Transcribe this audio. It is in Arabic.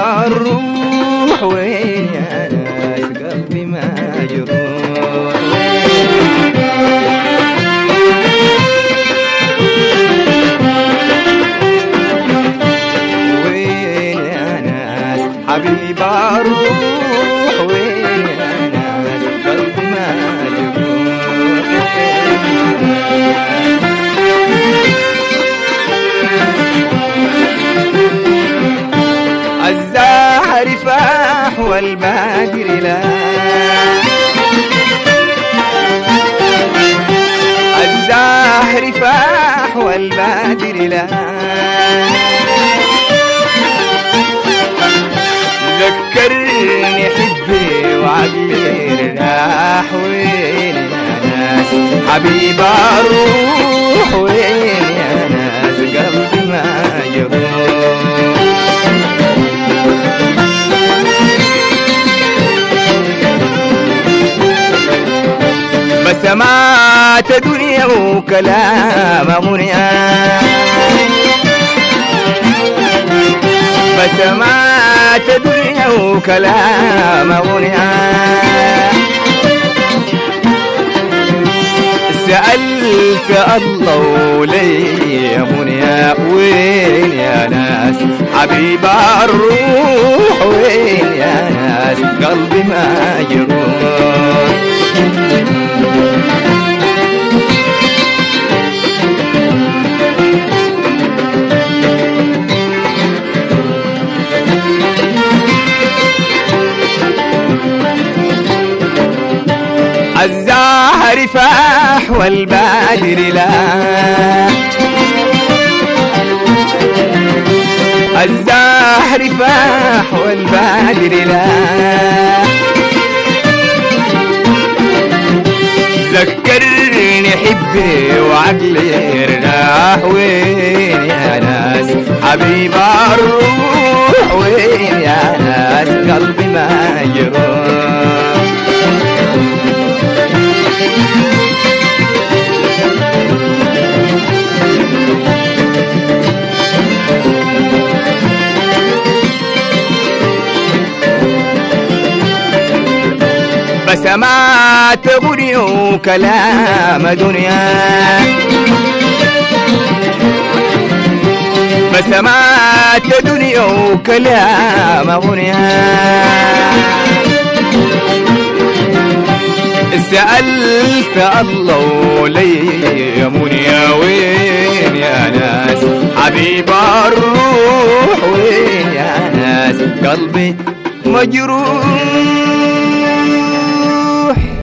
الروح وين يا ناس قلبي مجروح وين يا ناس حبيب الروح وين يا ناس قلبي مجروح الزهر فاح والبدر لا الزهر فاح والبدر لا ذكرني حبي وعقلي ارتاح وين يا ناس حبيب الروح وين يا ناس قلبي مجروح بسمات دنيا وكلام غنيا بسمات دنيا وكلام غنيا سألت الله ولي يا منيا وين يا ناس حبيب الروح وين يا ناس قلبي مجروح الزهر فاح والبدر لا الزهر فاح والبدر لا ذكرني حبي وعقلي ارتاح وين يا ناس حبيب الروح وين يا ناس قلبي مجروح بسمات غني وكلام دنيا بسمات دنيا وكلام غنيا سألت الله لي يا منيا وين يا ناس حبيب الروح وين يا ناس قلبي مجروح